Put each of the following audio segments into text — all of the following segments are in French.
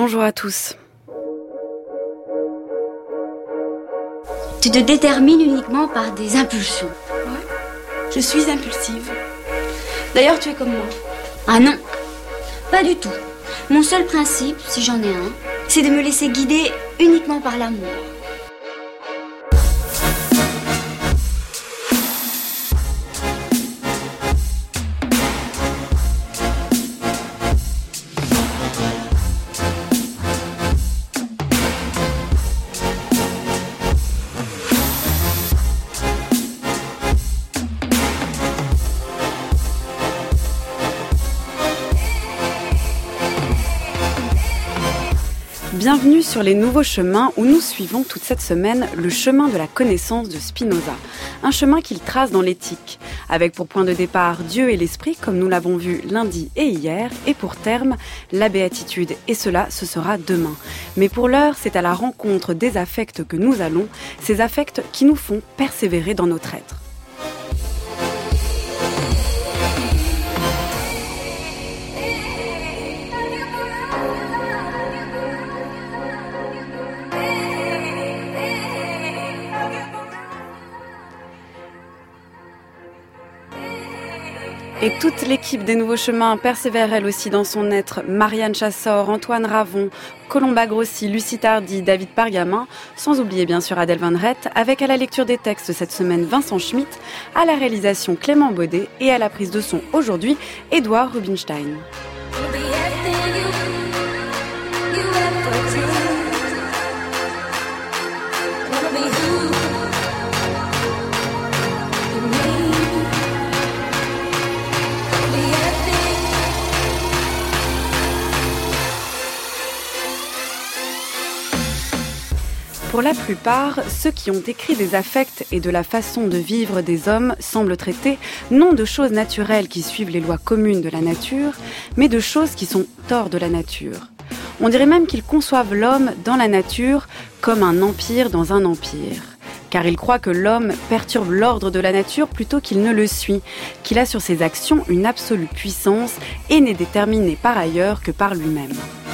Bonjour à tous. Tu te détermines uniquement par des impulsions. Ouais, je suis impulsive. D'ailleurs, tu es comme moi. Ah non, pas du tout. Mon seul principe, si j'en ai un, c'est de me laisser guider uniquement par l'amour. Bienvenue sur les nouveaux chemins où nous suivons toute cette semaine le chemin de la connaissance de Spinoza. Un chemin qu'il trace dans l'éthique, avec pour point de départ Dieu et l'esprit, comme nous l'avons vu lundi et hier, et pour terme, la béatitude. Et cela, ce sera demain. Mais pour l'heure, c'est à la rencontre des affects que nous allons, ces affects qui nous font persévérer dans notre être. Et toute l'équipe des Nouveaux Chemins persévère elle aussi dans son être. Marianne Chassor, Antoine Ravon, Colomba Grossi, Lucie Tardy, David Pargamin, sans oublier bien sûr Adèle Van Rett, avec à la lecture des textes cette semaine Vincent Schmitt, à la réalisation Clément Baudet et à la prise de son aujourd'hui Édouard Rubinstein. Pour la plupart, ceux qui ont écrit des affects et de la façon de vivre des hommes semblent traiter non de choses naturelles qui suivent les lois communes de la nature, mais de choses qui sont hors de la nature. On dirait même qu'ils conçoivent l'homme dans la nature comme un empire dans un empire. Car ils croient que l'homme perturbe l'ordre de la nature plutôt qu'il ne le suit, qu'il a sur ses actions une absolue puissance et n'est déterminé par ailleurs que par lui-même.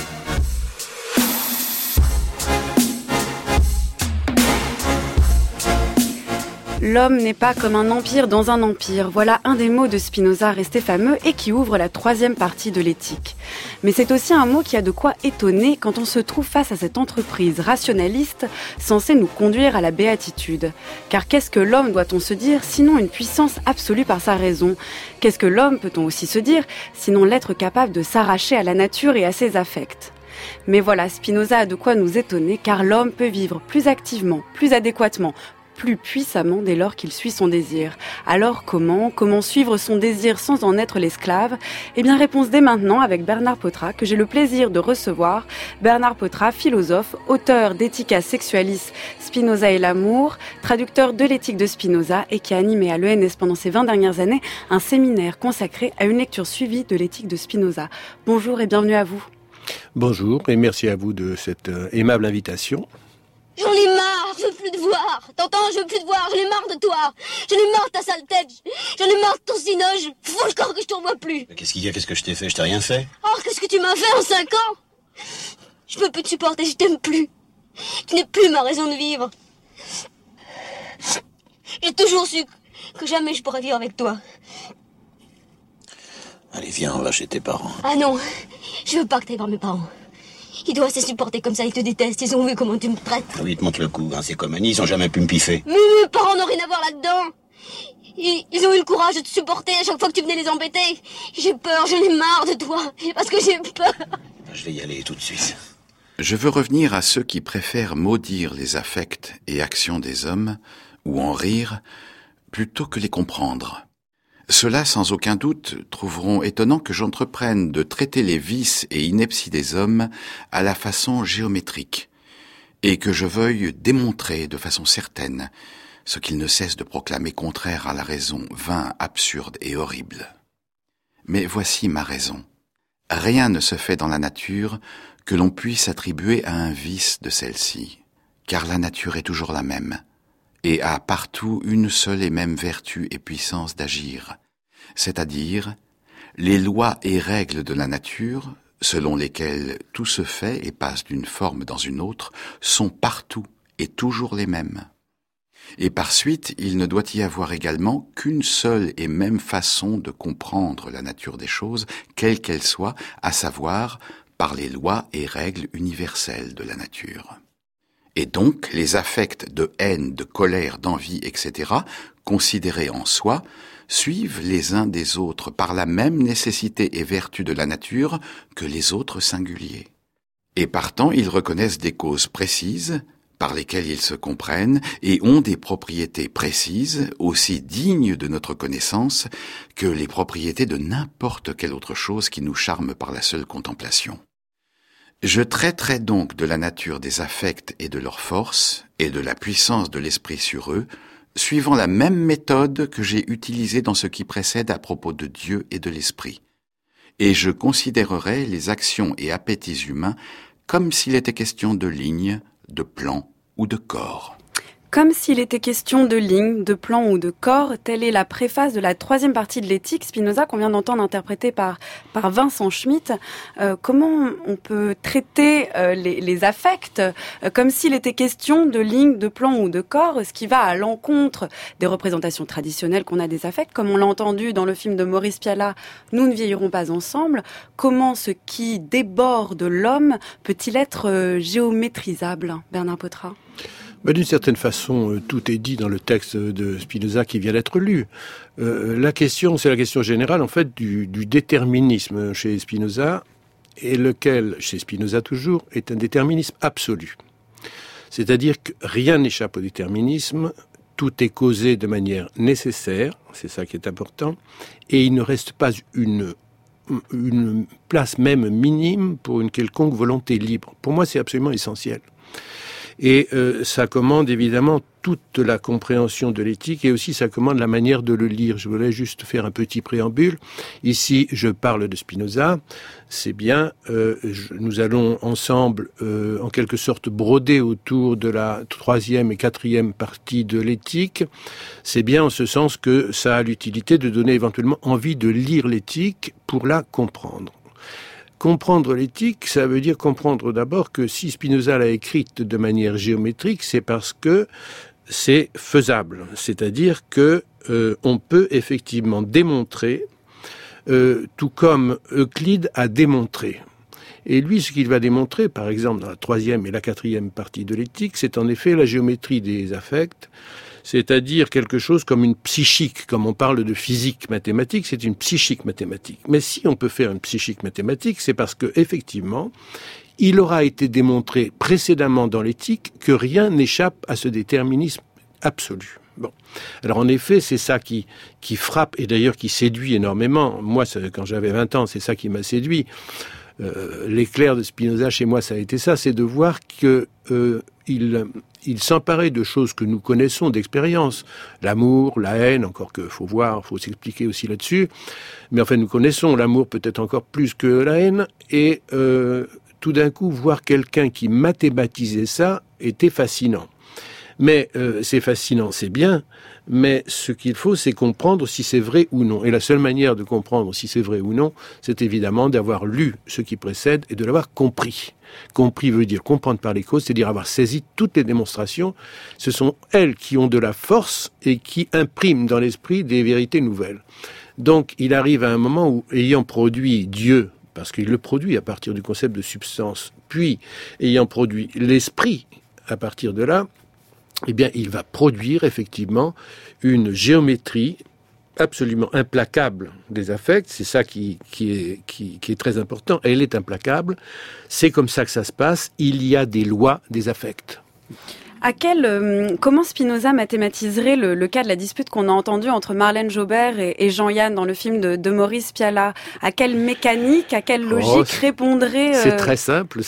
L'homme n'est pas comme un empire dans un empire. Voilà un des mots de Spinoza resté fameux et qui ouvre la troisième partie de l'éthique. Mais c'est aussi un mot qui a de quoi étonner quand on se trouve face à cette entreprise rationaliste censée nous conduire à la béatitude. Car qu'est-ce que l'homme, doit-on se dire, sinon une puissance absolue par sa raison ? Qu'est-ce que l'homme, peut-on aussi se dire, sinon l'être capable de s'arracher à la nature et à ses affects ? Mais voilà, Spinoza a de quoi nous étonner car l'homme peut vivre plus activement, plus adéquatement, plus puissamment dès lors qu'il suit son désir. Alors comment suivre son désir sans en être l'esclave ? Eh bien, réponse dès maintenant avec Bernard Potra, que j'ai le plaisir de recevoir. Bernard Potra, philosophe, auteur d'Ethica Sexualis, Spinoza et l'amour, traducteur de l'éthique de Spinoza et qui a animé à l'ENS pendant ces 20 dernières années un séminaire consacré à une lecture suivie de l'éthique de Spinoza. Bonjour et bienvenue à vous. Bonjour et merci à vous de cette aimable invitation. J'en ai marre, je veux plus te voir. T'entends, je veux plus te voir, j'en ai marre de toi. J'en ai marre de ta sale tête. J'en ai marre de ton cinoche. Faut encore que je te revoie plus. Mais qu'est-ce qu'il y a ? Qu'est-ce que je t'ai fait ? Je t'ai rien fait. Oh, qu'est-ce que tu m'as fait en 5 ans ? Je peux plus te supporter, je t'aime plus. Tu n'es plus ma raison de vivre. J'ai toujours su que jamais je pourrais vivre avec toi. Allez, viens, on va chez tes parents. Ah non, je veux pas que t'ailles voir mes parents. Ils doivent se supporter comme ça, ils te détestent, ils ont vu comment tu me traites. Ah oui, ils te montrent le coup, hein, c'est comme Annie, ils ont jamais pu me piffer. Mais mes parents n'ont rien à voir là-dedans. Ils ont eu le courage de te supporter à chaque fois que tu venais les embêter. J'ai peur, j'en ai marre de toi, parce que j'ai peur. Je vais y aller tout de suite. Je veux revenir à ceux qui préfèrent maudire les affects et actions des hommes, ou en rire, plutôt que les comprendre. Ceux-là, sans aucun doute, trouveront étonnant que j'entreprenne de traiter les vices et inepties des hommes à la façon géométrique, et que je veuille démontrer de façon certaine ce qu'ils ne cessent de proclamer contraire à la raison, vain, absurde et horrible. Mais voici ma raison. Rien ne se fait dans la nature que l'on puisse attribuer à un vice de celle-ci, car la nature est toujours la même, et a partout une seule et même vertu et puissance d'agir, c'est-à-dire les lois et règles de la nature selon lesquels tout se fait et passe d'une forme dans une autre, sont partout et toujours les mêmes. Et par suite, il ne doit y avoir également qu'une seule et même façon de comprendre la nature des choses, quelle qu'elle soit, à savoir par les lois et règles universelles de la nature. Et donc, les affects de haine, de colère, d'envie, etc., considérés en soi, suivent les uns des autres par la même nécessité et vertu de la nature que les autres singuliers. Et partant, ils reconnaissent des causes précises, par lesquelles ils se comprennent et ont des propriétés précises, aussi dignes de notre connaissance que les propriétés de n'importe quelle autre chose qui nous charme par la seule contemplation. Je traiterai donc de la nature des affects et de leur force, et de la puissance de l'esprit sur eux, suivant la même méthode que j'ai utilisée dans ce qui précède à propos de Dieu et de l'esprit. Et je considérerai les actions et appétits humains comme s'il était question de lignes, de plans ou de corps. Comme s'il était question de lignes, de plans ou de corps, telle est la préface de la 3e partie de l'éthique, Spinoza, qu'on vient d'entendre interprétée par Vincent Schmitt. Comment on peut traiter les affects comme s'il était question de lignes, de plans ou de corps, ce qui va à l'encontre des représentations traditionnelles qu'on a des affects, comme on l'a entendu dans le film de Maurice Pialat, Nous ne vieillirons pas ensemble. Comment ce qui déborde l'homme peut-il être géométrisable, Bernard Pottrat ? D'une certaine façon, tout est dit dans le texte de Spinoza qui vient d'être lu. La question, c'est la question générale, en fait, du déterminisme chez Spinoza, et lequel, chez Spinoza toujours, est un déterminisme absolu. C'est-à-dire que rien n'échappe au déterminisme, tout est causé de manière nécessaire, c'est ça qui est important, et il ne reste pas une place même minime pour une quelconque volonté libre. Pour moi, c'est absolument essentiel. Et ça commande évidemment toute la compréhension de l'éthique et aussi ça commande la manière de le lire. Je voulais juste faire un petit préambule. Ici, je parle de Spinoza. C'est bien, nous allons ensemble, en quelque sorte, broder autour de la 3e et 4e partie de l'éthique. C'est bien en ce sens que ça a l'utilité de donner éventuellement envie de lire l'éthique pour la comprendre. Comprendre l'éthique, ça veut dire comprendre d'abord que si Spinoza l'a écrite de manière géométrique, c'est parce que c'est faisable. C'est-à-dire que on peut effectivement démontrer, tout comme Euclide a démontré. Et lui, ce qu'il va démontrer, par exemple, dans la 3e et la 4e partie de l'éthique, c'est en effet la géométrie des affects, c'est-à-dire quelque chose comme une psychique. Comme on parle de physique mathématique, c'est une psychique mathématique. Mais si on peut faire une psychique mathématique, c'est parce que, effectivement, il aura été démontré précédemment dans l'éthique que rien n'échappe à ce déterminisme absolu. Bon. Alors en effet, c'est ça qui frappe et d'ailleurs qui séduit énormément. Moi, quand j'avais 20 ans, c'est ça qui m'a séduit. L'éclair de Spinoza chez moi, ça a été ça, c'est de voir que il s'emparait de choses que nous connaissons d'expérience, l'amour, la haine, encore que faut s'expliquer aussi là-dessus, mais enfin nous connaissons l'amour peut-être encore plus que la haine, et tout d'un coup voir quelqu'un qui mathématisait ça était fascinant. Mais c'est fascinant, c'est bien, mais ce qu'il faut, c'est comprendre si c'est vrai ou non. Et la seule manière de comprendre si c'est vrai ou non, c'est évidemment d'avoir lu ce qui précède et de l'avoir compris. Compris veut dire comprendre par les causes, c'est-à-dire avoir saisi toutes les démonstrations. Ce sont elles qui ont de la force et qui impriment dans l'esprit des vérités nouvelles. Donc, il arrive à un moment où, ayant produit Dieu, parce qu'il le produit à partir du concept de substance, puis ayant produit l'esprit à partir de là, eh bien, il va produire effectivement une géométrie absolument implacable des affects. C'est ça qui est très important. Elle est implacable. C'est comme ça que ça se passe. Il y a des lois des affects. Comment Spinoza mathématiserait le cas de la dispute qu'on a entendue entre Marlène Jobert et Jean-Yann dans le film de Maurice Pialat? À quelle mécanique, à quelle logique répondrait C'est très simple.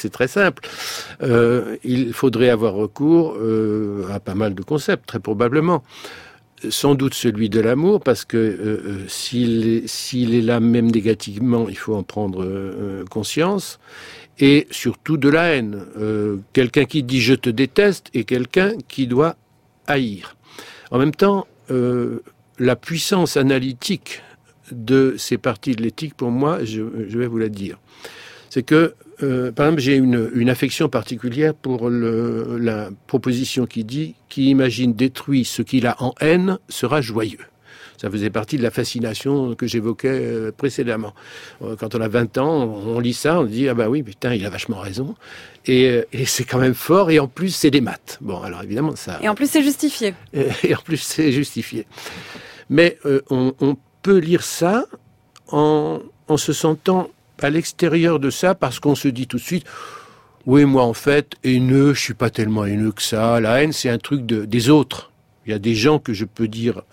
Il faudrait avoir recours à pas mal de concepts, très probablement. Sans doute celui de l'amour, parce que s'il est là même négativement, il faut en prendre conscience. Et surtout de la haine. Quelqu'un qui dit « je te déteste » et quelqu'un qui doit haïr. En même temps, la puissance analytique de ces parties de l'éthique, pour moi, je vais vous la dire. c'est que, par exemple, j'ai une affection particulière pour la proposition qui dit « Qui imagine détruit ce qu'il a en haine sera joyeux ». Ça faisait partie de la fascination que j'évoquais précédemment. Quand on a 20 ans, on lit ça, on dit « Ah bah oui, putain, il a vachement raison ». Et c'est quand même fort, et en plus, c'est des maths. Bon, alors évidemment, ça... Et en plus, c'est justifié. Et en plus, c'est justifié. Mais on peut lire ça en se sentant à l'extérieur de ça, parce qu'on se dit tout de suite « Oui, moi, en fait, haineux, je suis pas tellement haineux que ça. La haine, c'est un truc des autres. » Il y a des gens que je peux dire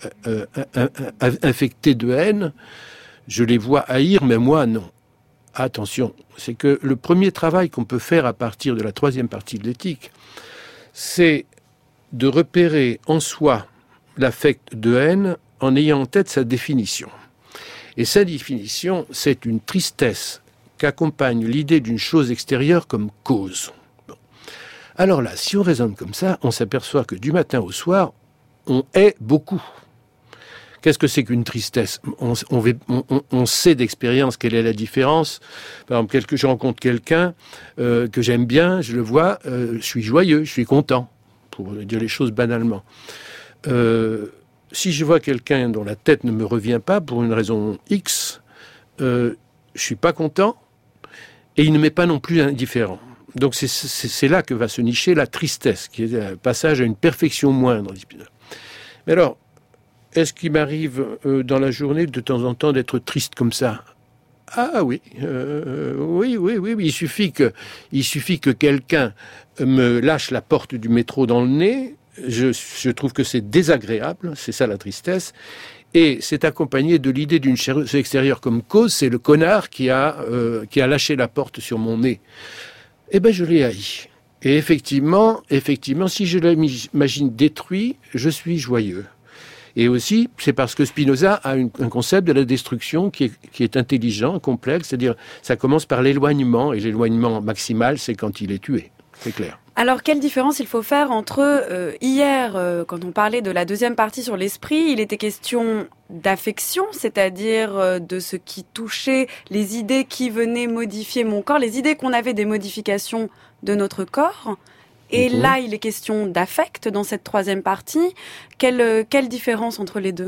infectés de haine, je les vois haïr, mais moi, non. Attention, c'est que le premier travail qu'on peut faire à partir de la troisième partie de l'éthique, c'est de repérer en soi l'affect de haine en ayant en tête sa définition. Et sa définition, c'est une tristesse qu'accompagne l'idée d'une chose extérieure comme cause. Bon. Alors là, si on raisonne comme ça, on s'aperçoit que du matin au soir, on hait beaucoup. Qu'est-ce que c'est qu'une tristesse ? On sait d'expérience quelle est la différence. Par exemple, je rencontre quelqu'un que j'aime bien, je le vois, je suis joyeux, je suis content, pour dire les choses banalement. Si je vois quelqu'un dont la tête ne me revient pas pour une raison X, je suis pas content et il ne m'est pas non plus indifférent. Donc c'est là que va se nicher la tristesse, qui est un passage à une perfection moindre. Mais alors, est-ce qu'il m'arrive dans la journée de temps en temps d'être triste comme ça ? Ah oui, oui. Il suffit que quelqu'un me lâche la porte du métro dans le nez. Je trouve que c'est désagréable, c'est ça la tristesse. Et c'est accompagné de l'idée d'une chose extérieure comme cause, c'est le connard qui a lâché la porte sur mon nez. Eh ben, je l'ai haï. Et effectivement, si je l'imagine détruit, je suis joyeux. Et aussi, c'est parce que Spinoza a un concept de la destruction qui est intelligent, complexe, c'est-à-dire ça commence par l'éloignement, et l'éloignement maximal, c'est quand il est tué, c'est clair. Alors, quelle différence il faut faire entre hier, quand on parlait de la deuxième partie sur l'esprit, il était question d'affection, c'est-à-dire de ce qui touchait les idées qui venaient modifier mon corps, les idées qu'on avait des modifications de notre corps. Et là, il est question d'affect dans cette troisième partie. Quelle différence entre les deux ?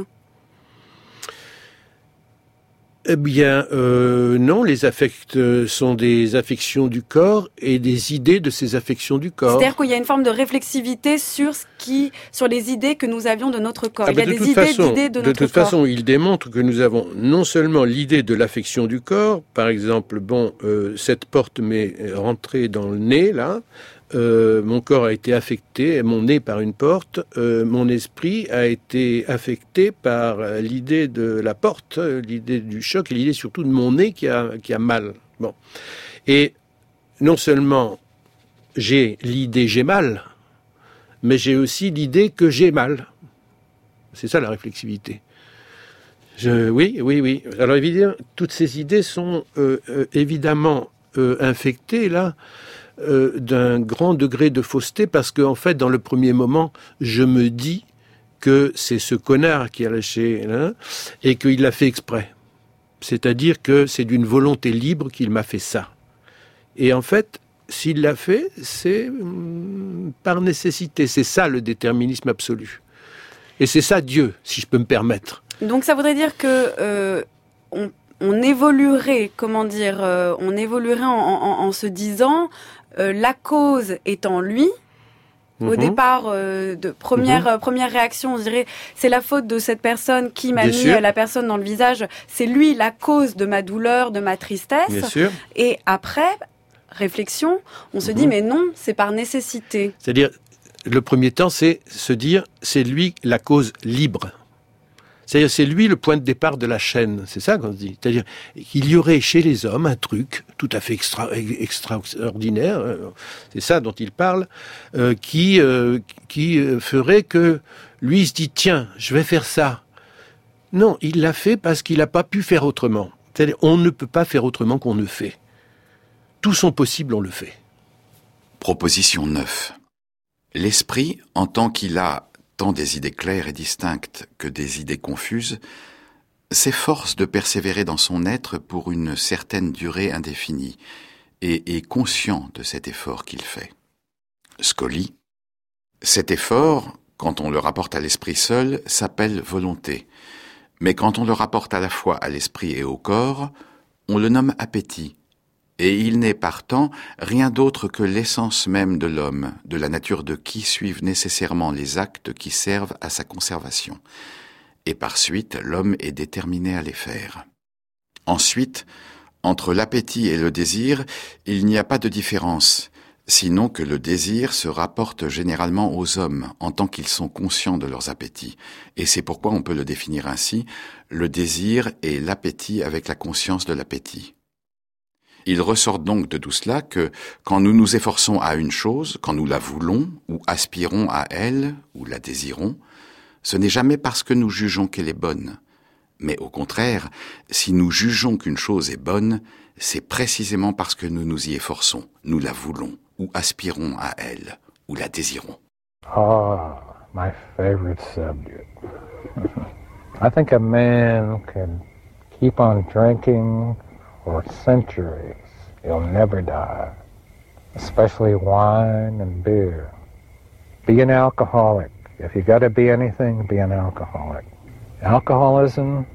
Eh bien, non, les affects sont des affections du corps et des idées de ces affections du corps. C'est-à-dire qu'il y a une forme de réflexivité sur les idées que nous avions de notre corps. Il y a des idées de notre corps. De toute façon, il démontre que nous avons non seulement l'idée de l'affection du corps, par exemple, cette porte m'est rentrée dans le nez, là, mon corps a été affecté, mon nez par une porte, mon esprit a été affecté par l'idée de la porte, l'idée du choc et l'idée surtout de mon nez qui a mal. Bon. Et non seulement j'ai l'idée j'ai mal, mais j'ai aussi l'idée que j'ai mal. C'est ça la réflexivité. Oui. Alors évidemment, toutes ces idées sont évidemment infectées là. D'un grand degré de fausseté parce qu'en fait, dans le premier moment, je me dis que c'est ce connard qui a lâché là, et qu'il l'a fait exprès. C'est-à-dire que c'est d'une volonté libre qu'il m'a fait ça. Et en fait, s'il l'a fait, c'est par nécessité. C'est ça le déterminisme absolu. Et c'est ça Dieu, si je peux me permettre. Donc ça voudrait dire que on évoluerait, on évoluerait en se disant la cause étant lui. Au départ, première réaction, on dirait c'est la faute de cette personne qui m'a mis la personne dans le visage. C'est lui la cause de ma douleur, de ma tristesse. Bien sûr. Et après réflexion, on se dit mais non, c'est par nécessité. C'est-à-dire le premier temps, c'est se dire c'est lui la cause libre. C'est-à-dire, c'est lui le point de départ de la chaîne. C'est ça qu'on se dit. C'est-à-dire qu'il y aurait chez les hommes un truc tout à fait extraordinaire, c'est ça dont il parle, qui ferait que lui il se dit tiens, je vais faire ça. Non, il l'a fait parce qu'il n'a pas pu faire autrement. C'est-à-dire, on ne peut pas faire autrement qu'on ne fait. Tout son possible, on le fait. Proposition 9. L'esprit, en tant qu'il a tant des idées claires et distinctes que des idées confuses, s'efforce de persévérer dans son être pour une certaine durée indéfinie, et est conscient de cet effort qu'il fait. Scoli. Cet effort, quand on le rapporte à l'esprit seul, s'appelle volonté. Mais quand on le rapporte à la fois à l'esprit et au corps, on le nomme appétit. Et il n'est partant rien d'autre que l'essence même de l'homme, de la nature de qui suivent nécessairement les actes qui servent à sa conservation. Et par suite, l'homme est déterminé à les faire. Ensuite, entre l'appétit et le désir, il n'y a pas de différence, sinon que le désir se rapporte généralement aux hommes en tant qu'ils sont conscients de leurs appétits. Et c'est pourquoi on peut le définir ainsi, le désir est l'appétit avec la conscience de l'appétit. Il ressort donc de tout cela que quand nous nous efforçons à une chose, quand nous la voulons ou aspirons à elle ou la désirons, ce n'est jamais parce que nous jugeons qu'elle est bonne. Mais au contraire, si nous jugeons qu'une chose est bonne, c'est précisément parce que nous nous y efforçons, nous la voulons ou aspirons à elle ou la désirons. Ah, my favorite subject. I think a man can keep on drinking for centuries. He'll never die, especially wine and beer. Be an alcoholic. If you gotta be anything, be an alcoholic. Alcoholism,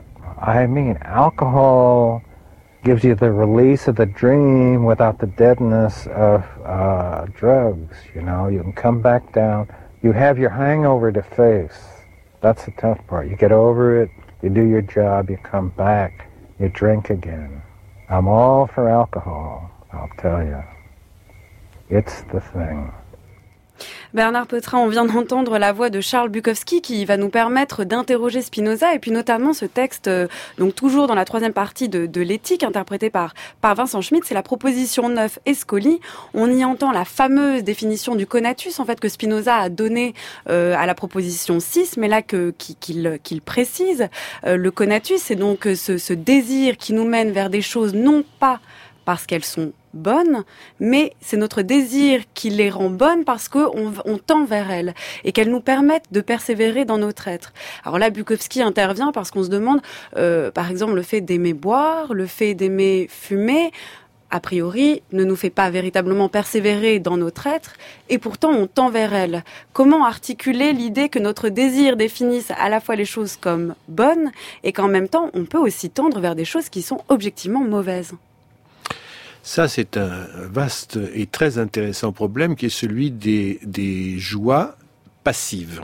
alcohol gives you the release of the dream without the deadness of drugs, you know. You can come back down. You have your hangover to face. That's the tough part. You get over it, you do your job, you come back, you drink again. I'm all for alcohol, I'll tell you. It's the thing. Bernard Peutrin, on vient d'entendre la voix de Charles Bukowski qui va nous permettre d'interroger Spinoza et puis notamment ce texte, donc toujours dans la troisième partie de l'éthique interprété par Vincent Schmitt, c'est la proposition 9 Escoli. On y entend la fameuse définition du conatus en fait que Spinoza a donnée à la proposition 6, mais là qu'il précise. Le conatus, c'est donc ce désir qui nous mène vers des choses non pas parce qu'elles sont bonnes, mais c'est notre désir qui les rend bonnes parce qu'on tend vers elles et qu'elles nous permettent de persévérer dans notre être. Alors là, Bukowski intervient parce qu'on se demande, par exemple, le fait d'aimer boire, le fait d'aimer fumer, a priori, ne nous fait pas véritablement persévérer dans notre être, et pourtant on tend vers elles. Comment articuler l'idée que notre désir définisse à la fois les choses comme bonnes et qu'en même temps, on peut aussi tendre vers des choses qui sont objectivement mauvaises ? Ça, c'est un vaste et très intéressant problème qui est celui des joies passives.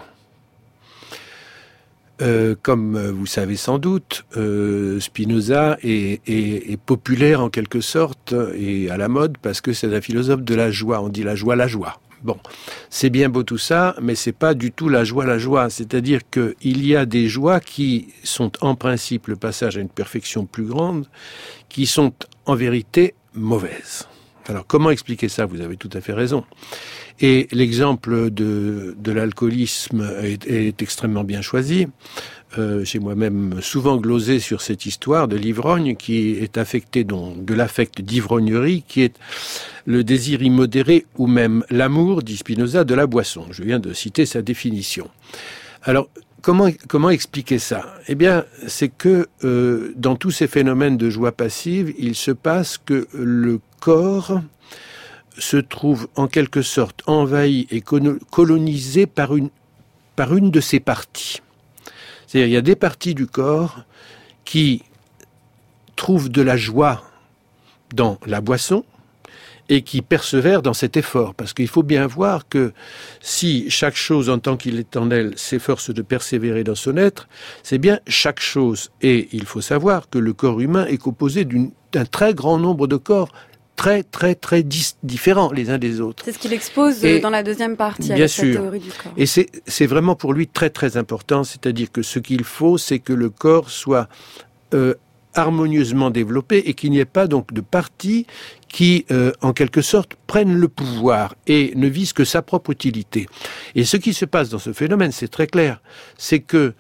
Comme vous savez sans doute, Spinoza est populaire en quelque sorte et à la mode parce que c'est un philosophe de la joie. On dit la joie, la joie. Bon, c'est bien beau tout ça, mais c'est pas du tout la joie, la joie. C'est-à-dire qu'il y a des joies qui sont en principe le passage à une perfection plus grande, qui sont en vérité mauvaises. Alors, comment expliquer ça ? Vous avez tout à fait raison. Et l'exemple de l'alcoolisme est extrêmement bien choisi. J'ai moi-même souvent glosé sur cette histoire de l'ivrogne qui est affectée donc de l'affect d'ivrognerie, qui est le désir immodéré ou même l'amour, dit Spinoza, de la boisson. Je viens de citer sa définition. Alors, comment expliquer ça ? Eh bien, c'est que dans tous ces phénomènes de joie passive, il se passe que le corps se trouve en quelque sorte envahi et colonisé par une de ses parties. C'est-à-dire, il y a des parties du corps qui trouvent de la joie dans la boisson et qui persévèrent dans cet effort. Parce qu'il faut bien voir que si chaque chose en tant qu'il est en elle s'efforce de persévérer dans son être, c'est bien chaque chose. Et il faut savoir que le corps humain est composé d'un très grand nombre de corps très différents les uns des autres. C'est ce qu'il expose dans la deuxième partie avec cette théorie du corps. Et c'est vraiment pour lui très important, c'est-à-dire que ce qu'il faut, c'est que le corps soit harmonieusement développé et qu'il n'y ait pas donc de parties qui, en quelque sorte, prennent le pouvoir et ne visent que sa propre utilité. Et ce qui se passe dans ce phénomène, c'est très clair, c'est que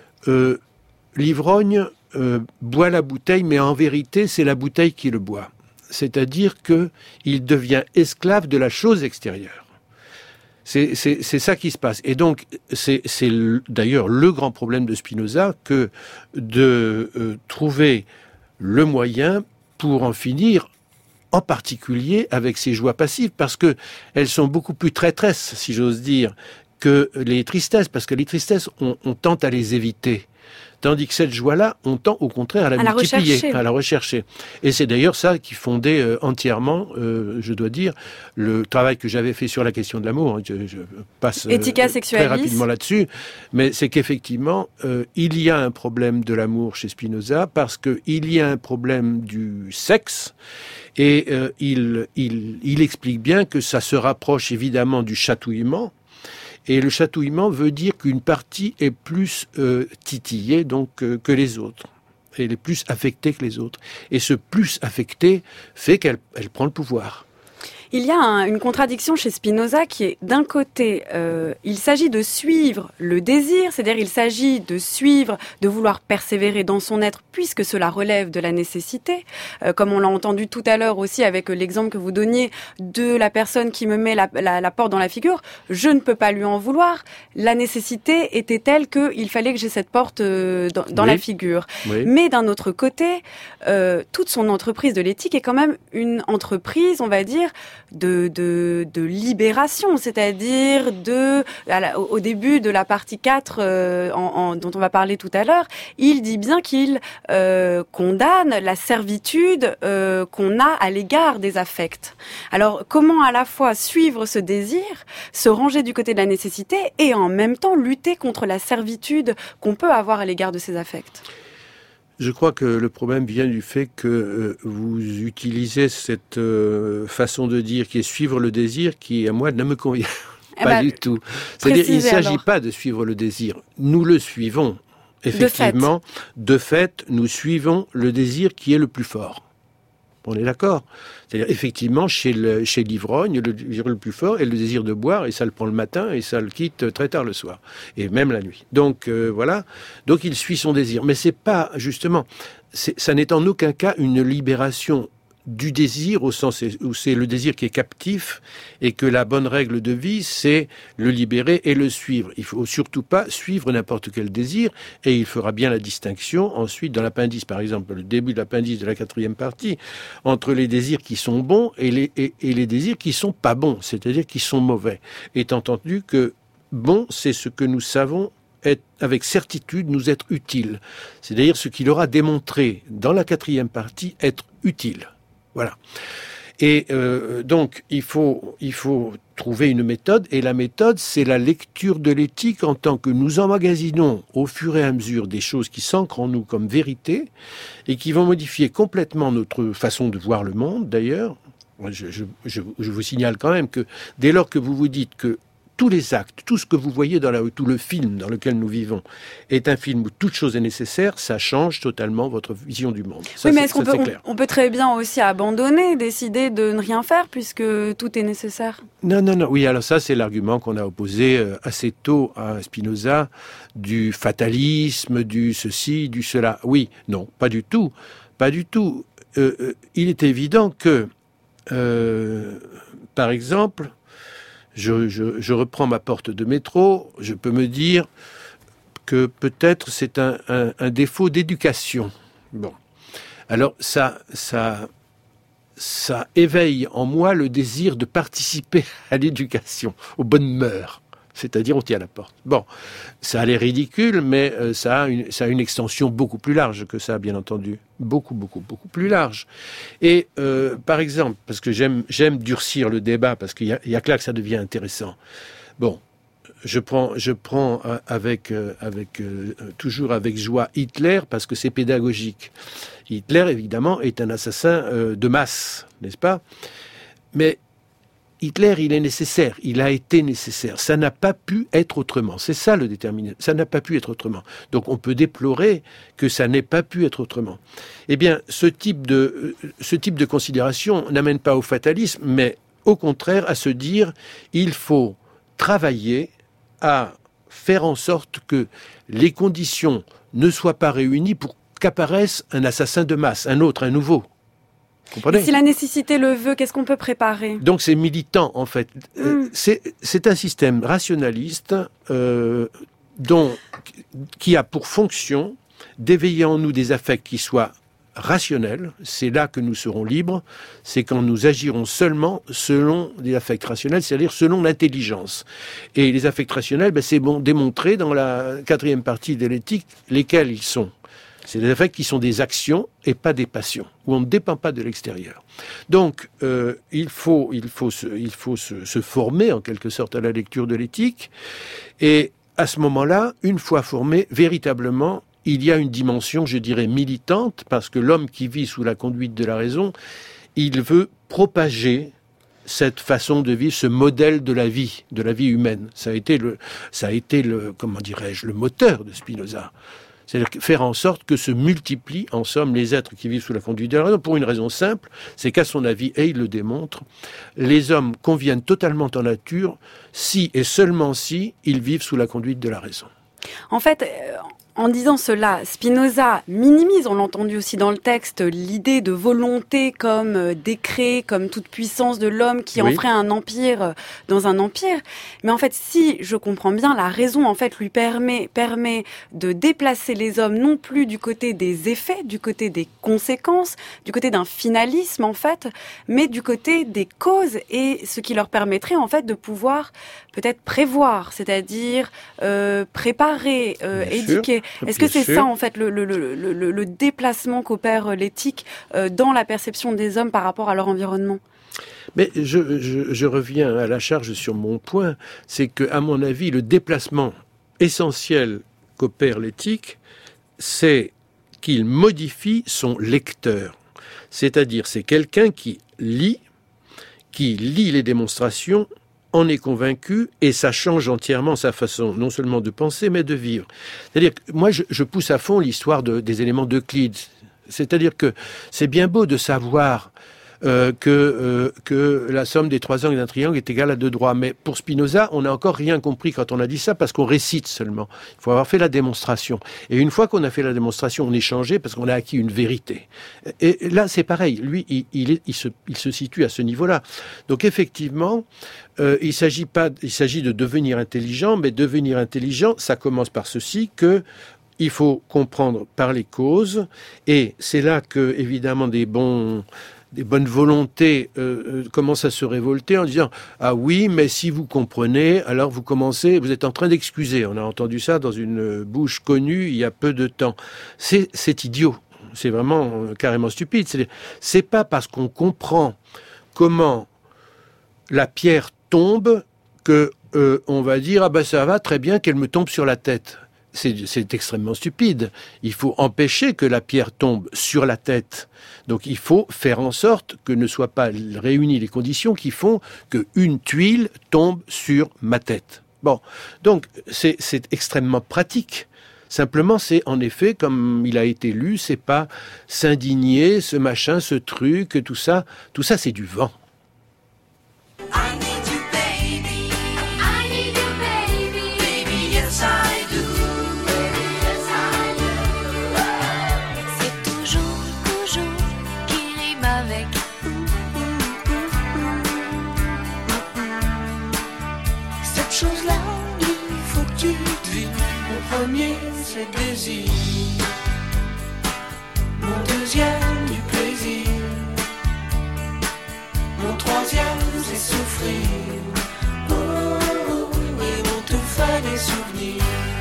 l'ivrogne boit la bouteille, mais en vérité, c'est la bouteille qui le boit. C'est-à-dire qu'il devient esclave de la chose extérieure. C'est ça qui se passe. Et donc, c'est d'ailleurs le grand problème de Spinoza que de trouver le moyen pour en finir en particulier avec ces joies passives, parce que elles sont beaucoup plus traîtresses, si j'ose dire, que les tristesses, parce que les tristesses, on tente à les éviter. Tandis que cette joie-là, on tend au contraire à la multiplier, à la rechercher. Et c'est d'ailleurs ça qui fondait entièrement, je dois dire, le travail que j'avais fait sur la question de l'amour. Je passe très rapidement là-dessus. Mais c'est qu'effectivement, il y a un problème de l'amour chez Spinoza, parce qu'il y a un problème du sexe. Et il explique bien que ça se rapproche évidemment du chatouillement. Et le chatouillement veut dire qu'une partie est plus titillée donc que les autres. Elle est plus affectée que les autres. Et ce plus affecté fait qu'elle prend le pouvoir. Il y a une contradiction chez Spinoza qui est, d'un côté, il s'agit de suivre le désir, c'est-à-dire il s'agit de suivre, de vouloir persévérer dans son être, puisque cela relève de la nécessité, comme on l'a entendu tout à l'heure aussi avec l'exemple que vous donniez de la personne qui me met la porte dans la figure. Je ne peux pas lui en vouloir. La nécessité était telle qu'il fallait que j'ai cette porte dans la figure. Oui. Mais d'un autre côté, toute son entreprise de l'éthique est quand même une entreprise, on va dire, de libération, c'est-à-dire au début de la partie 4 dont on va parler tout à l'heure, il dit bien qu'il condamne la servitude qu'on a à l'égard des affects. Alors, comment à la fois suivre ce désir, se ranger du côté de la nécessité et en même temps lutter contre la servitude qu'on peut avoir à l'égard de ces affects ? Je crois que le problème vient du fait que vous utilisez cette façon de dire qui est suivre le désir qui, à moi, ne me convient pas du tout. C'est-à-dire, il ne s'agit pas de suivre le désir. Nous le suivons. Effectivement, de fait, nous suivons le désir qui est le plus fort. On est d'accord. C'est-à-dire, effectivement, chez l'ivrogne, le désir le plus fort est le désir de boire, et ça le prend le matin, et ça le quitte très tard le soir, et même la nuit. Donc, voilà. Donc, il suit son désir. Mais c'est pas, justement, ça n'est en aucun cas une libération du désir, au sens où c'est le désir qui est captif, et que la bonne règle de vie, c'est le libérer et le suivre. Il faut surtout pas suivre n'importe quel désir, et il fera bien la distinction, ensuite, dans l'appendice, par exemple, le début de l'appendice de la 4e partie, entre les désirs qui sont bons et les désirs qui sont pas bons, c'est-à-dire qui sont mauvais. Étant entendu que bon, c'est ce que nous savons avec certitude nous être utile. C'est-à-dire ce qu'il aura démontré dans la 4e partie être utile. Voilà. Et donc, il faut trouver une méthode, et la méthode, c'est la lecture de l'éthique en tant que nous emmagasinons au fur et à mesure des choses qui s'ancrent en nous comme vérité, et qui vont modifier complètement notre façon de voir le monde, d'ailleurs. Je vous signale quand même que dès lors que vous vous dites que tous les actes, tout ce que vous voyez tout le film dans lequel nous vivons est un film où toute chose est nécessaire, ça change totalement votre vision du monde. Ça, oui, mais est-ce qu'on peut très bien aussi abandonner, décider de ne rien faire puisque tout est nécessaire ? Non. Oui, alors ça, c'est l'argument qu'on a opposé assez tôt à Spinoza, du fatalisme, du ceci, du cela. Oui, non, pas du tout. Pas du tout. Il est évident que, par exemple, je reprends ma porte de métro, je peux me dire que peut-être c'est un défaut d'éducation. Bon. Alors, ça éveille en moi le désir de participer à l'éducation, aux bonnes mœurs. C'est-à-dire, on tient la porte. Bon, ça a l'air ridicule, mais ça a une extension beaucoup plus large que ça, bien entendu. Beaucoup plus large. Et, par exemple, parce que j'aime durcir le débat, parce qu'il y a que là que ça devient intéressant. Bon, je prends toujours avec joie Hitler, parce que c'est pédagogique. Hitler, évidemment, est un assassin de masse, n'est-ce pas ? Mais Hitler, il est nécessaire, il a été nécessaire. Ça n'a pas pu être autrement. C'est ça le déterminisme. Ça n'a pas pu être autrement. Donc on peut déplorer que ça n'ait pas pu être autrement. Eh bien, ce type de considération n'amène pas au fatalisme, mais au contraire à se dire il faut travailler à faire en sorte que les conditions ne soient pas réunies pour qu'apparaisse un assassin de masse, un autre, un nouveau. Et si la nécessité le veut, qu'est-ce qu'on peut préparer ? Donc c'est militant, en fait. C'est un système rationaliste qui a pour fonction d'éveiller en nous des affects qui soient rationnels, c'est là que nous serons libres, c'est quand nous agirons seulement selon les affects rationnels, c'est-à-dire selon l'intelligence. Et les affects rationnels, c'est démontré dans la 4e partie de l'éthique, lesquels ils sont. C'est des affects qui sont des actions et pas des passions, où on ne dépend pas de l'extérieur. Donc, il faut se former en quelque sorte à la lecture de l'éthique. Et à ce moment-là, une fois formé, véritablement, il y a une dimension, je dirais, militante, parce que l'homme qui vit sous la conduite de la raison, il veut propager cette façon de vivre, ce modèle de la vie humaine. Ça a été le comment dirais-je, le moteur de Spinoza. C'est-à-dire faire en sorte que se multiplient, en somme, les êtres qui vivent sous la conduite de la raison, pour une raison simple, c'est qu'à son avis, et il le démontre, les hommes conviennent totalement en nature si et seulement si ils vivent sous la conduite de la raison. En fait, en disant cela, Spinoza minimise, on l'a entendu aussi dans le texte, l'idée de volonté comme décret, comme toute puissance de l'homme qui en ferait un empire dans un empire. Mais en fait, si je comprends bien, la raison en fait lui permet de déplacer les hommes non plus du côté des effets, du côté des conséquences, du côté d'un finalisme en fait, mais du côté des causes, et ce qui leur permettrait en fait de pouvoir peut-être prévoir, c'est-à-dire préparer, éduquer. Est-ce que c'est ça, en fait, le déplacement qu'opère l'éthique dans la perception des hommes par rapport à leur environnement ? Mais je reviens à la charge sur mon point, c'est que, à mon avis, le déplacement essentiel qu'opère l'éthique, c'est qu'il modifie son lecteur. C'est-à-dire, c'est quelqu'un qui lit les démonstrations, en est convaincu, et ça change entièrement sa façon, non seulement de penser, mais de vivre. C'est-à-dire que moi, je pousse à fond l'histoire des éléments d'Euclide. C'est-à-dire que c'est bien beau de savoir que la somme des 3 angles d'un triangle est égale à 2 droits. Mais pour Spinoza, on n'a encore rien compris quand on a dit ça, parce qu'on récite seulement. Il faut avoir fait la démonstration. Et une fois qu'on a fait la démonstration, on est changé parce qu'on a acquis une vérité. Et là, c'est pareil. Lui, il se situe à ce niveau-là. Donc effectivement, il s'agit de devenir intelligent, mais devenir intelligent, ça commence par ceci, que il faut comprendre par les causes, et c'est là que, évidemment, des bonnes volontés commencent à se révolter en disant « Ah oui, mais si vous comprenez, alors vous êtes en train d'excuser. » On a entendu ça dans une bouche connue il y a peu de temps. C'est idiot. C'est vraiment carrément stupide. C'est pas parce qu'on comprend comment la pierre tombe que on va dire « Ah ben ça va, très bien qu'elle me tombe sur la tête ». C'est extrêmement stupide. Il faut empêcher que la pierre tombe sur la tête. Donc il faut faire en sorte que ne soient pas réunies les conditions qui font qu'une tuile tombe sur ma tête. Bon, donc c'est extrêmement pratique. Simplement, c'est en effet, comme il a été lu, c'est pas s'indigner, ce machin, ce truc, tout ça c'est du vent. C'est désir, mon deuxième du plaisir, mon troisième c'est souffrir, et mon tout fait des souvenirs.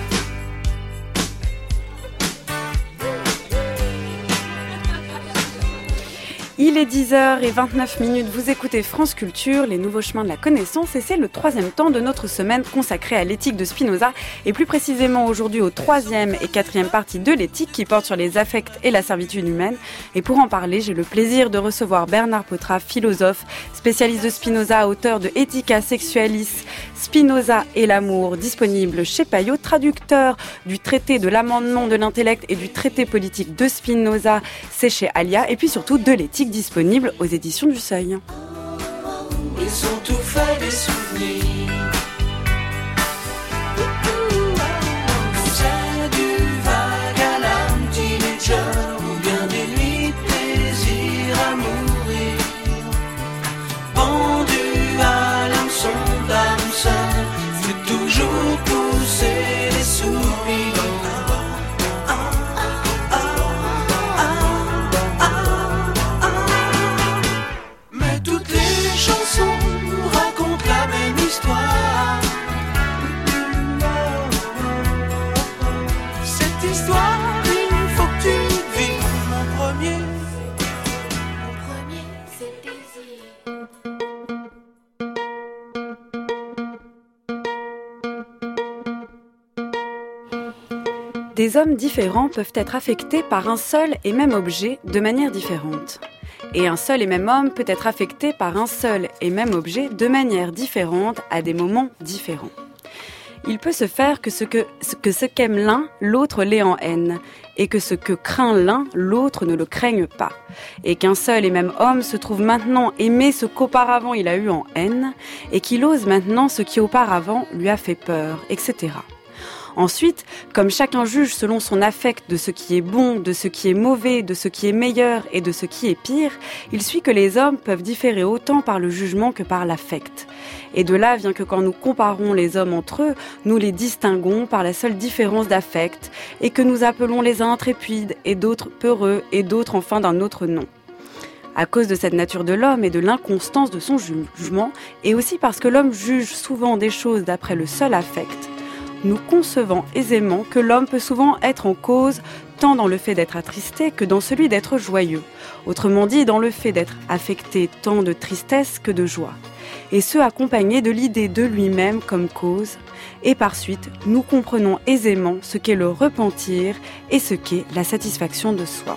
Il est 10h29, vous écoutez France Culture, les nouveaux chemins de la connaissance, et c'est le 3e temps de notre semaine consacrée à l'éthique de Spinoza, et plus précisément aujourd'hui aux 3e et 4e parties de l'éthique qui porte sur les affects et la servitude humaine. Et pour en parler, j'ai le plaisir de recevoir Bernard Potra, philosophe, spécialiste de Spinoza, auteur de Ethica Sexualis, Spinoza et l'amour, disponible chez Payot, traducteur du traité de l'amendement de l'intellect et du traité politique de Spinoza, c'est chez Alia, et puis surtout de l'éthique disponible aux éditions du Seuil. Ils ont tout fait des souvenirs. C'est du vague à l'âme teenager, ou bien des nuits de plaisir à mourir. Pendu à l'hameçon d'âme seule, fait toujours pousser les soupirs. Des hommes différents peuvent être affectés par un seul et même objet de manière différente. Et un seul et même homme peut être affecté par un seul et même objet de manière différente à des moments différents. Il peut se faire que ce qu'aime l'un, l'autre l'ait en haine, et que ce que craint l'un, l'autre ne le craigne pas, et qu'un seul et même homme se trouve maintenant aimer ce qu'auparavant il a eu en haine, et qu'il ose maintenant ce qui auparavant lui a fait peur, etc. Ensuite, comme chacun juge selon son affect de ce qui est bon, de ce qui est mauvais, de ce qui est meilleur et de ce qui est pire, il suit que les hommes peuvent différer autant par le jugement que par l'affect. Et de là vient que quand nous comparons les hommes entre eux, nous les distinguons par la seule différence d'affect, et que nous appelons les uns intrépides et d'autres peureux et d'autres enfin d'un autre nom. À cause de cette nature de l'homme et de l'inconstance de son jugement, et aussi parce que l'homme juge souvent des choses d'après le seul affect, nous concevons aisément que l'homme peut souvent être en cause tant dans le fait d'être attristé que dans celui d'être joyeux. Autrement dit, dans le fait d'être affecté tant de tristesse que de joie. Et ce accompagné de l'idée de lui-même comme cause. Et par suite, nous comprenons aisément ce qu'est le repentir et ce qu'est la satisfaction de soi.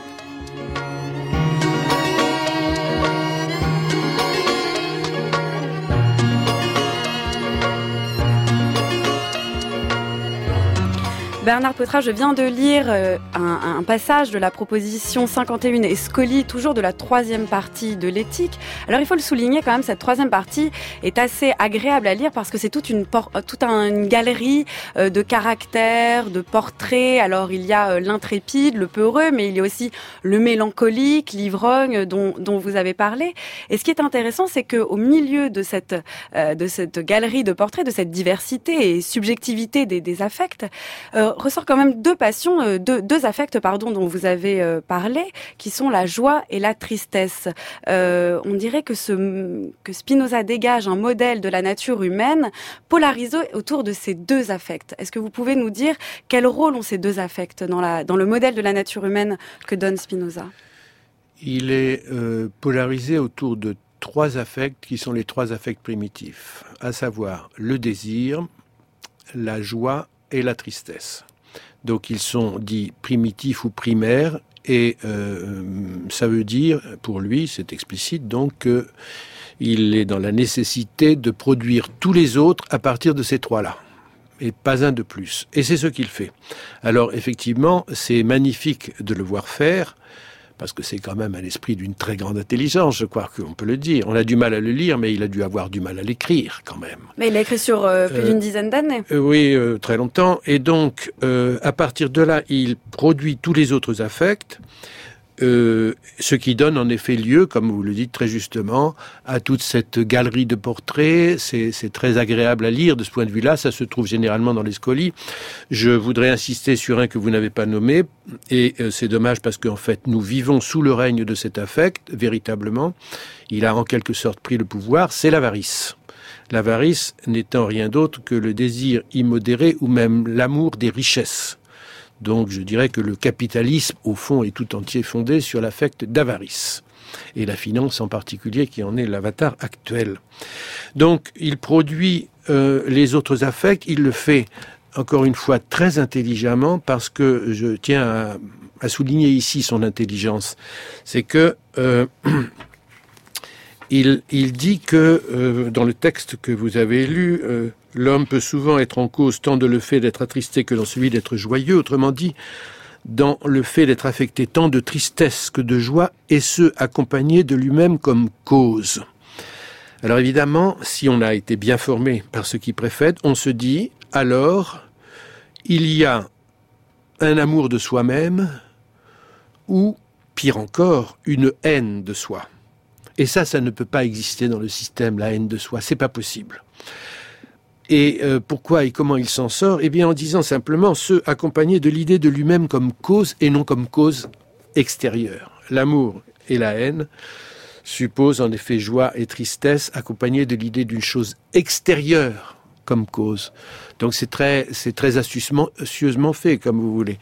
Bernard Potra, je viens de lire un passage de la proposition 51 et Scoli, toujours de la troisième partie de l'éthique. Alors il faut le souligner quand même, cette troisième partie est assez agréable à lire parce que c'est toute une galerie de caractères, de portraits. Alors il y a l'intrépide, le peureux, mais il y a aussi le mélancolique, l'ivrogne dont vous avez parlé. Et ce qui est intéressant, c'est qu'au milieu de cette galerie de portraits, de cette diversité et subjectivité des affects, ressort quand même deux affects dont vous avez parlé, qui sont la joie et la tristesse. On dirait que Spinoza dégage un modèle de la nature humaine polarisé autour de ces deux affects. Est-ce que vous pouvez nous dire quel rôle ont ces deux affects dans le modèle de la nature humaine que donne Spinoza ? Il est polarisé autour de trois affects qui sont les trois affects primitifs, à savoir le désir, la joie et la tristesse. Donc ils sont dits primitifs ou primaires et ça veut dire, pour lui, c'est explicite, donc qu'il est dans la nécessité de produire tous les autres à partir de ces trois-là. Et pas un de plus. Et c'est ce qu'il fait. Alors effectivement, c'est magnifique de le voir faire, parce que c'est quand même un esprit d'une très grande intelligence, je crois qu'on peut le dire. On a du mal à le lire, mais il a dû avoir du mal à l'écrire, quand même. Mais il a écrit sur plus d'une dizaine d'années. Oui, très longtemps. Et donc, à partir de là, il produit tous les autres affects, ce qui donne en effet lieu, comme vous le dites très justement, à toute cette galerie de portraits. C'est très agréable à lire de ce point de vue-là. Ça se trouve généralement dans les Scoli. Je voudrais insister sur un que vous n'avez pas nommé, et c'est dommage parce qu'en fait, nous vivons sous le règne de cet affect, véritablement. Il a en quelque sorte pris le pouvoir, c'est l'avarice. L'avarice n'étant rien d'autre que le désir immodéré ou même l'amour des richesses. Donc je dirais que le capitalisme, au fond, est tout entier fondé sur l'affect d'avarice. Et la finance en particulier, qui en est l'avatar actuel. Donc il produit les autres affects, il le fait, encore une fois, très intelligemment, parce que je tiens à souligner ici son intelligence. C'est que il dit que, dans le texte que vous avez lu, l'homme peut souvent être en cause tant de le fait d'être attristé que dans celui d'être joyeux. Autrement dit, dans le fait d'être affecté tant de tristesse que de joie, et ce, accompagné de lui-même comme cause. Alors évidemment, si on a été bien formé par ce qui précède, on se dit, alors, il y a un amour de soi-même, ou, pire encore, une haine de soi. Et ça ne peut pas exister dans le système, la haine de soi, c'est pas possible. Et pourquoi et comment il s'en sort ? Eh bien en disant simplement ce accompagné de l'idée de lui-même comme cause et non comme cause extérieure. L'amour et la haine supposent en effet joie et tristesse accompagnées de l'idée d'une chose extérieure comme cause. Donc c'est très astucieusement fait, comme vous voulez,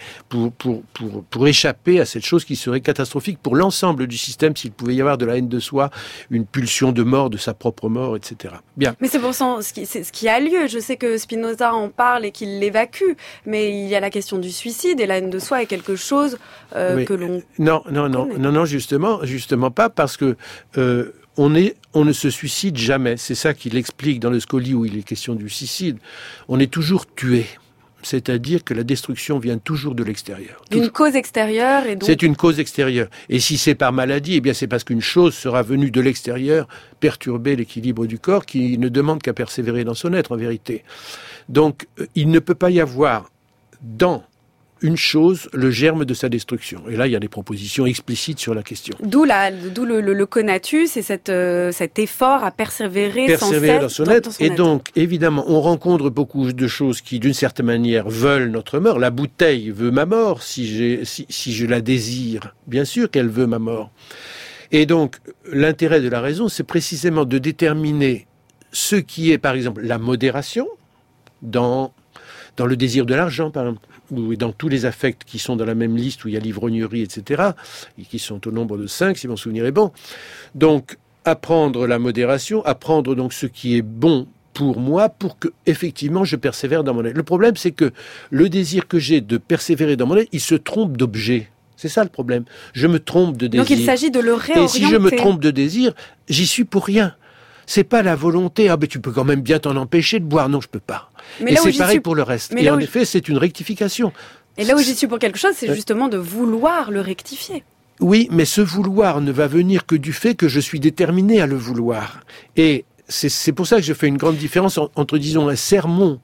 pour échapper à cette chose qui serait catastrophique pour l'ensemble du système s'il pouvait y avoir de la haine de soi, une pulsion de mort, de sa propre mort, etc. Bien. Mais c'est pourtant ce qui a lieu. Je sais que Spinoza en parle et qu'il l'évacue, mais il y a la question du suicide et la haine de soi est quelque chose que l'on... Non, justement pas, parce que on ne se suicide jamais. C'est ça qu'il explique dans le Scoli où il est question du suicide. On est toujours tué. C'est-à-dire que la destruction vient toujours de l'extérieur. D'une cause extérieure et donc... C'est une cause extérieure. Et si c'est par maladie, eh bien c'est parce qu'une chose sera venue de l'extérieur perturber l'équilibre du corps qui ne demande qu'à persévérer dans son être, en vérité. Donc, il ne peut pas y avoir dans une chose, le germe de sa destruction. Et là, il y a des propositions explicites sur la question. D'où le conatus et cet effort à persévérer sans cesse dans son être. Et donc, évidemment, on rencontre beaucoup de choses qui, d'une certaine manière, veulent notre mort. La bouteille veut ma mort si je la désire. Bien sûr qu'elle veut ma mort. Et donc, l'intérêt de la raison, c'est précisément de déterminer ce qui est, par exemple, la modération dans le désir de l'argent, par exemple, ou dans tous les affects qui sont dans la même liste où il y a l'ivrognerie, etc., et qui sont au nombre de 5, si mon souvenir est bon. Donc, apprendre la modération, apprendre donc ce qui est bon pour moi, pour que, effectivement, je persévère dans mon être. Le problème, c'est que le désir que j'ai de persévérer dans mon être, il se trompe d'objet. C'est ça le problème. Je me trompe de désir. Donc, il s'agit de le réorienter. Et si je me trompe de désir, j'y suis pour rien. C'est pas la volonté, ben tu peux quand même bien t'en empêcher de boire. Non, je peux pas. Et c'est pareil pour le reste. Et en effet, c'est une rectification. Et là où j'y suis pour quelque chose, c'est justement de vouloir le rectifier. Oui, mais ce vouloir ne va venir que du fait que je suis déterminé à le vouloir. Et c'est pour ça que je fais une grande différence entre, disons, un sermon